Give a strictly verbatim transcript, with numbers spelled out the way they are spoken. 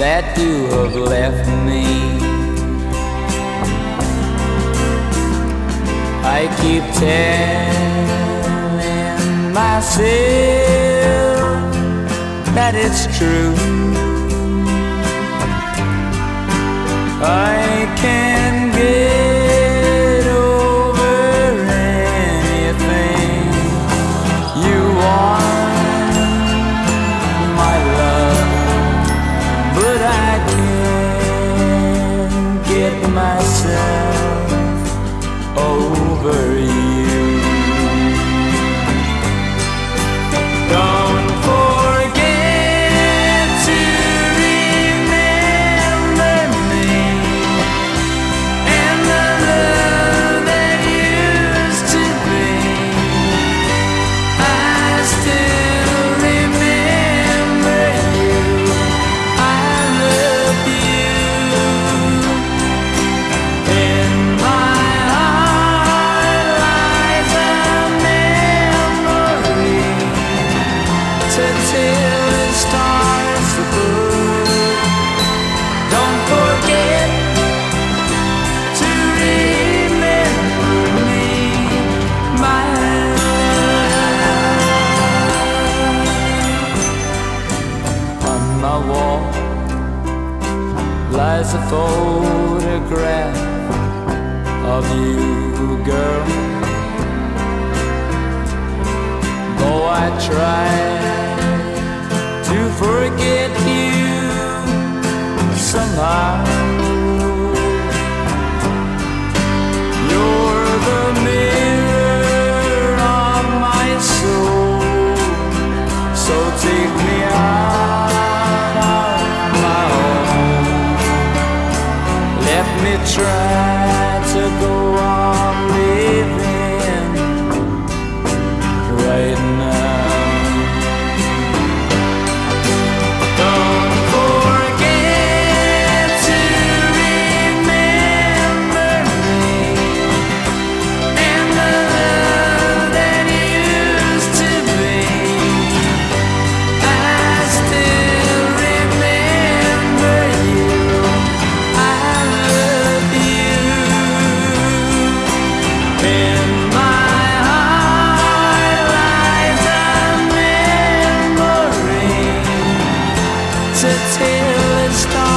that you have left me. I keep telling myself that it's true. I can get over anything you want, my love, but I can't get myself over you. Don't forget to remember me and the love that used to be. I still remember you. I love you. In my heart lies a memory to till the stars above. Don't forget to remember me, my love. On my wall lies a photograph of you, girl. Though I try to forget you somehow, you're the mirror of my soul. So take me out of my home. Let me try to go on living right now. Don't forget to remember me and the love that used to be. I still remember you. I love you. In my heart lies a memory to till it starts.